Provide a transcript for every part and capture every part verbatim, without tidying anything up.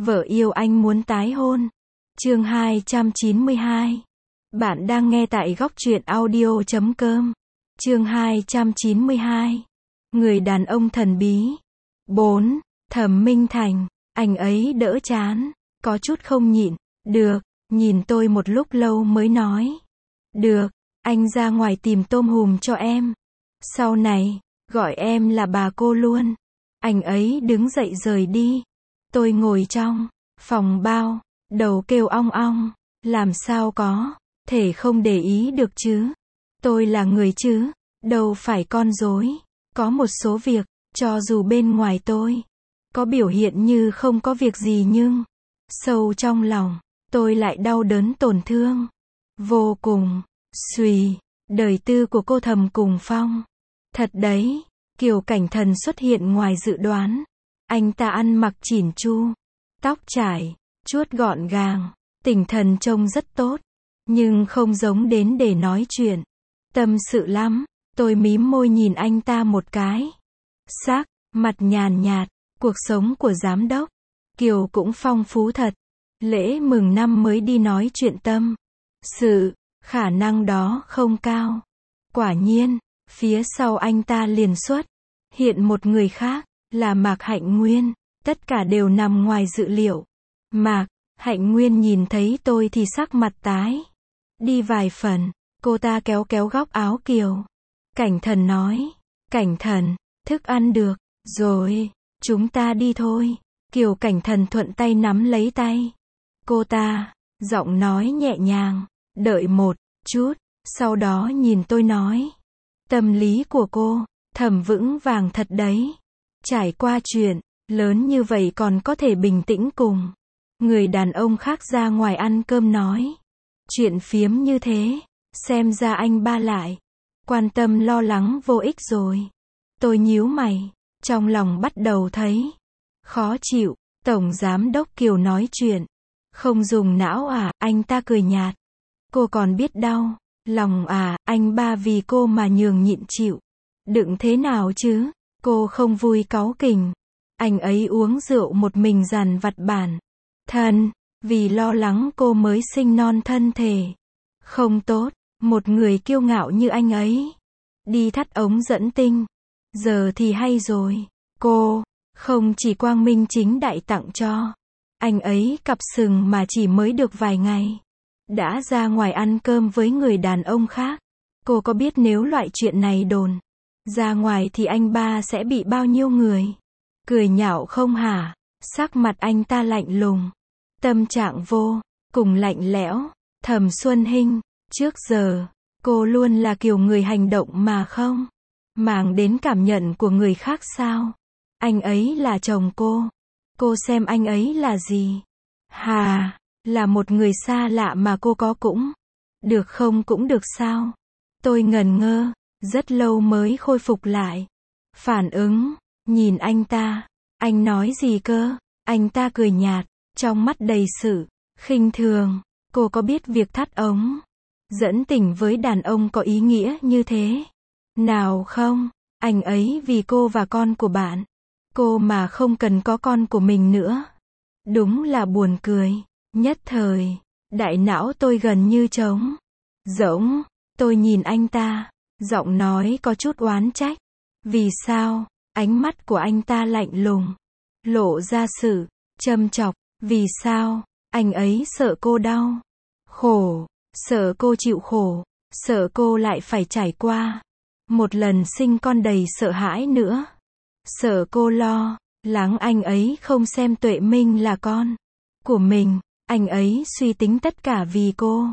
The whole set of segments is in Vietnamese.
Vợ yêu anh muốn tái hôn. Chương hai trăm chín mươi hai. Bạn đang nghe tại góc truyện audio chấm com. Chương hai trăm chín mươi hai. Người đàn ông thần bí. bốn. Thẩm Minh Thành. Anh ấy đỡ chán, có chút không nhịn. Được, nhìn tôi một lúc lâu mới nói. Được, anh ra ngoài tìm tôm hùm cho em. Sau này, gọi em là bà cô luôn. Anh ấy đứng dậy rời đi. Tôi ngồi trong phòng bao, đầu kêu ong ong. Làm sao có thể không để ý được chứ? Tôi là người chứ, đâu phải con rối. Có một số việc, cho dù bên ngoài tôi có biểu hiện như không có việc gì nhưng sâu trong lòng, tôi lại đau đớn tổn thương vô cùng. Xùy, đời tư của cô Thầm Cùng Phong. Thật đấy, Kiều Cảnh Thần xuất hiện ngoài dự đoán. Anh ta ăn mặc chỉn chu, tóc trải, chuốt gọn gàng, tinh thần trông rất tốt, nhưng không giống đến để nói chuyện. Tâm sự lắm, tôi mím môi nhìn anh ta một cái. Sắc mặt nhàn nhạt, cuộc sống của giám đốc Kiều cũng phong phú thật. Lễ mừng năm mới đi nói chuyện tâm sự, khả năng đó không cao. Quả nhiên, phía sau anh ta liền xuất hiện một người khác, là Mạc Hạnh Nguyên. Tất cả đều nằm ngoài dự liệu. Mạc Hạnh Nguyên nhìn thấy tôi thì sắc mặt tái đi vài phần. Cô ta kéo kéo góc áo Kiều Cảnh Thần nói. Cảnh Thần, thức ăn được rồi, chúng ta đi thôi. Kiều Cảnh Thần thuận tay nắm lấy tay cô ta, giọng nói nhẹ nhàng. Đợi một chút, sau đó nhìn tôi nói. Tâm lý của cô Thầm vững vàng thật đấy. Trải qua chuyện lớn như vậy còn có thể bình tĩnh cùng người đàn ông khác ra ngoài ăn cơm nói chuyện phiếm như thế, xem ra anh ba lại quan tâm lo lắng vô ích rồi. Tôi nhíu mày, trong lòng bắt đầu thấy khó chịu. Tổng giám đốc Kiều nói chuyện không dùng não à? Anh ta cười nhạt. Cô còn biết đau lòng à? Anh ba vì cô mà nhường nhịn chịu đựng thế nào chứ? Cô không vui cáu kỉnh. Anh ấy uống rượu một mình dằn vặt bản thân, vì lo lắng cô mới sinh non thân thể không tốt. Một người kiêu ngạo như anh ấy đi thắt ống dẫn tinh, giờ thì hay rồi. Cô không chỉ quang minh chính đại tặng cho anh ấy cặp sừng mà chỉ mới được vài ngày đã ra ngoài ăn cơm với người đàn ông khác. Cô có biết nếu loại chuyện này đồn ra ngoài thì anh ba sẽ bị bao nhiêu người cười nhạo không hả? Sắc mặt anh ta lạnh lùng, tâm trạng vô cùng lạnh lẽo. Thẩm Xuân Hinh, trước giờ cô luôn là kiểu người hành động mà không màng đến cảm nhận của người khác sao? Anh ấy là chồng cô, cô xem anh ấy là gì? Hà, là một người xa lạ mà cô có cũng được không cũng được sao? Tôi ngần ngơ, rất lâu mới khôi phục lại phản ứng, nhìn anh ta. Anh nói gì cơ? Anh ta cười nhạt, trong mắt đầy sự khinh thường. Cô có biết việc thắt ống dẫn tình với đàn ông có ý nghĩa như thế nào không? Anh ấy vì cô và con của bạn cô mà không cần có con của mình nữa. Đúng là buồn cười. Nhất thời, đại não tôi gần như trống rỗng. Tôi nhìn anh ta, giọng nói có chút oán trách. Vì sao? Ánh mắt của anh ta lạnh lùng, lộ ra sự châm chọc. Vì sao? Anh ấy sợ cô đau khổ, sợ cô chịu khổ, sợ cô lại phải trải qua một lần sinh con đầy sợ hãi nữa, sợ cô lo lắng anh ấy không xem Tuệ Minh là con của mình. Anh ấy suy tính tất cả vì cô,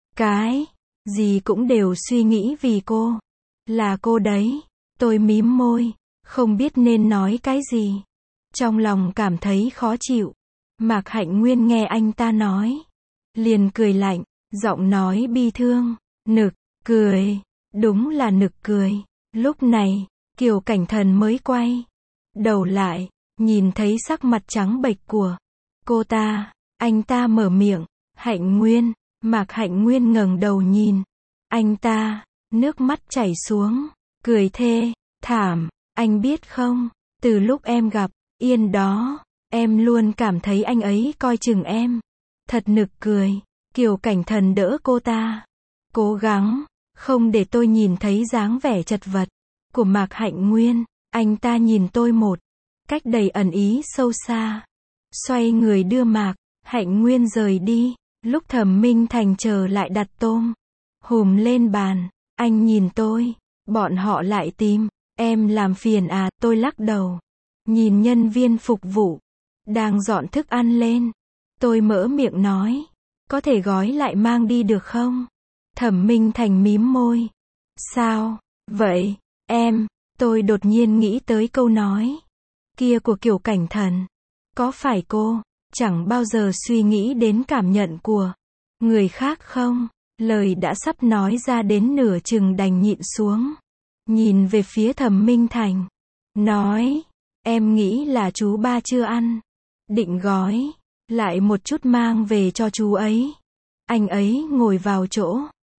cái gì cũng đều suy nghĩ vì cô. Là cô đấy. Tôi mím môi, không biết nên nói cái gì, trong lòng cảm thấy khó chịu. Mạc Hạnh Nguyên nghe anh ta nói, liền cười lạnh, giọng nói bi thương. Nực cười, đúng là nực cười. Lúc này, Kiều Cảnh Thần mới quay đầu lại, nhìn thấy sắc mặt trắng bệch của cô ta. Anh ta mở miệng. Hạnh Nguyên. Mạc Hạnh Nguyên ngẩng đầu nhìn anh ta, nước mắt chảy xuống, cười thê thảm. Anh biết không, từ lúc em gặp Yên đó, Em luôn cảm thấy anh ấy coi chừng em. Thật nực cười. Kiều Cảnh Thần đỡ cô ta. Cố gắng, không để tôi nhìn thấy dáng vẻ chật vật của Mạc Hạnh Nguyên. Anh ta nhìn tôi một cách đầy ẩn ý sâu xa. Xoay người đưa Mạc Hạnh Nguyên rời đi. Lúc Thẩm Minh Thành trở lại đặt tôm hùm lên bàn, anh nhìn tôi. Bọn họ lại tìm em làm phiền à? Tôi lắc đầu. Nhìn nhân viên phục vụ đang dọn thức ăn lên, tôi mở miệng nói, có thể gói lại mang đi được không? Thẩm Minh Thành mím môi. Sao vậy, em? Tôi đột nhiên nghĩ tới câu nói kia của Kiều Cảnh Thần. Có phải cô chẳng bao giờ suy nghĩ đến cảm nhận của người khác không? Lời đã sắp nói ra đến nửa chừng đành nhịn xuống. Nhìn về phía Thẩm Minh Thành. Nói, em nghĩ là chú ba chưa ăn. Định gói lại một chút mang về cho chú ấy. Anh ấy ngồi vào chỗ.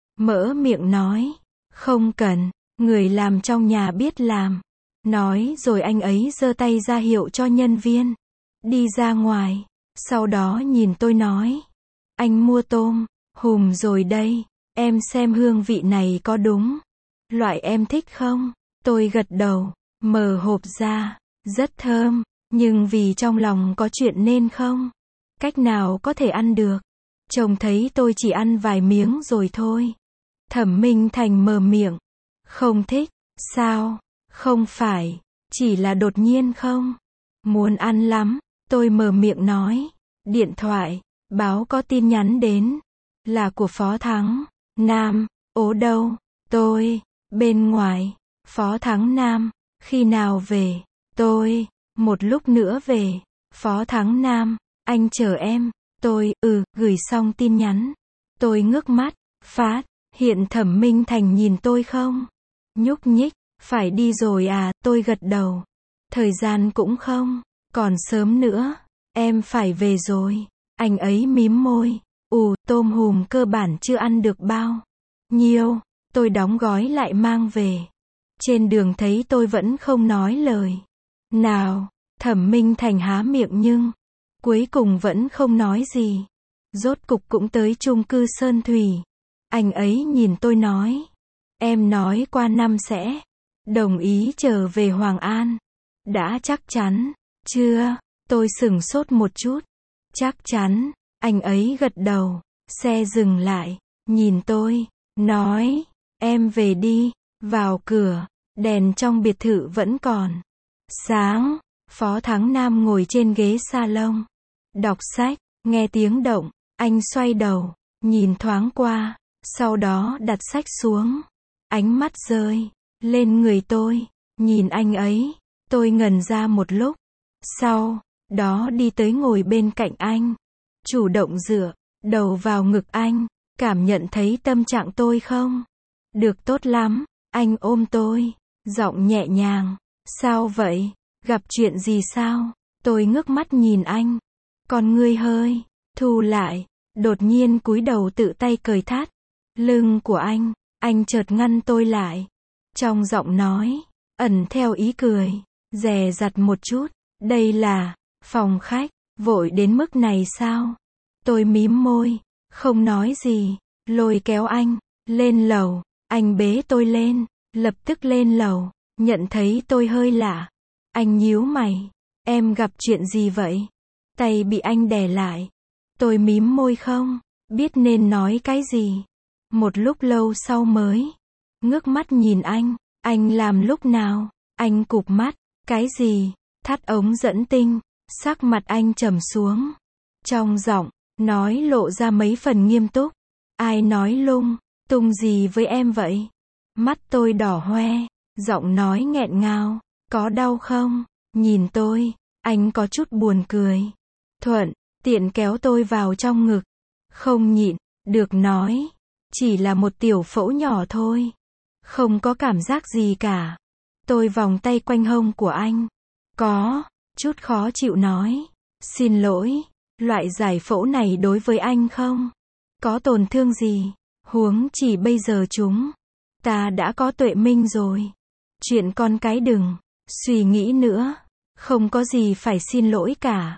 Mở miệng nói. Không cần, người làm trong nhà biết làm. Nói rồi anh ấy giơ tay ra hiệu cho nhân viên. Đi ra ngoài. Sau đó nhìn tôi nói. Anh mua tôm hùm rồi đây. Em xem hương vị này có đúng loại em thích không? Tôi gật đầu. Mở hộp ra. Rất thơm. Nhưng vì trong lòng có chuyện nên không cách nào có thể ăn được. Trông thấy tôi chỉ ăn vài miếng rồi thôi. Thẩm Minh Thành mở miệng. Không thích, sao? Không phải, chỉ là đột nhiên không muốn ăn lắm. Tôi mở miệng nói. Điện thoại, báo có tin nhắn đến. Là của Phó Thắng Nam. Ố đâu? Tôi, bên ngoài. Phó Thắng Nam, khi nào về? Tôi, một lúc nữa về. Phó Thắng Nam, anh chờ em. Tôi, ừ, gửi xong tin nhắn. Tôi ngước mắt, phát hiện Thẩm Minh Thành nhìn tôi không nhúc nhích. Phải đi rồi à? Tôi gật đầu. Thời gian cũng không còn sớm nữa. Em phải về rồi. Anh ấy mím môi. Ù, tôm hùm cơ bản chưa ăn được bao nhiêu. Tôi đóng gói lại mang về. Trên đường thấy tôi vẫn không nói lời nào. Thẩm Minh Thành há miệng nhưng cuối cùng vẫn không nói gì. Rốt cục cũng tới chung cư Sơn Thủy. Anh ấy nhìn tôi nói. Em nói qua năm sẽ đồng ý trở về Hoàng An. Đã chắc chắn chưa? Tôi sửng sốt một chút. Chắc chắn. Anh ấy gật đầu. Xe dừng lại. Nhìn tôi. Nói. Em về đi. Vào cửa. Đèn trong biệt thự vẫn còn sáng. Phó Thắng Nam ngồi trên ghế salon. Đọc sách. Nghe tiếng động. Anh xoay đầu. Nhìn thoáng qua. Sau đó đặt sách xuống. Ánh mắt rơi lên người tôi. Nhìn anh ấy. Tôi ngẩn ra một lúc. Sau đó đi tới ngồi bên cạnh anh. Chủ động dựa đầu vào ngực anh. Cảm nhận thấy tâm trạng tôi không được tốt lắm. Anh ôm tôi. Giọng nhẹ nhàng. Sao vậy? Gặp chuyện gì sao? Tôi ngước mắt nhìn anh. Con ngươi hơi thu lại. Đột nhiên cúi đầu tự tay cởi thắt lưng của anh. Anh chợt ngăn tôi lại. Trong giọng nói ẩn theo ý cười dè dặt một chút. Đây là phòng khách. Vội đến mức này sao? Tôi mím môi. Không nói gì. Lôi kéo anh lên lầu. Anh bế tôi lên. Lập tức lên lầu. Nhận thấy tôi hơi lạ. Anh nhíu mày. Em gặp chuyện gì vậy? Tay bị anh đè lại. Tôi mím môi không biết nên nói cái gì. Một lúc lâu sau mới ngước mắt nhìn anh. Anh làm lúc nào? Anh cụp mắt. Cái gì? Thắt ống dẫn tinh. Sắc mặt anh trầm xuống. Trong giọng nói lộ ra mấy phần nghiêm túc. Ai nói lung tung gì với em vậy? Mắt tôi đỏ hoe. Giọng nói nghẹn ngào. Có đau không? Nhìn tôi. Anh có chút buồn cười. Thuận tiện kéo tôi vào trong ngực. Không nhịn được nói. Chỉ là một tiểu phẫu nhỏ thôi. Không có cảm giác gì cả. Tôi vòng tay quanh hông của anh. Có chút khó chịu nói. Xin lỗi. Loại giải phẫu này đối với anh không có tổn thương gì. Huống chỉ bây giờ chúng ta đã có Tuệ Minh rồi. Chuyện con cái đừng suy nghĩ nữa. Không có gì phải xin lỗi cả.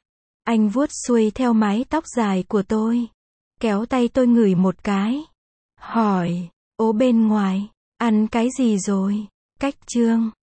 Anh vuốt xuôi theo mái tóc dài của tôi. Kéo tay tôi ngửi một cái. Hỏi, ố bên ngoài, ăn cái gì rồi? Cách Trương.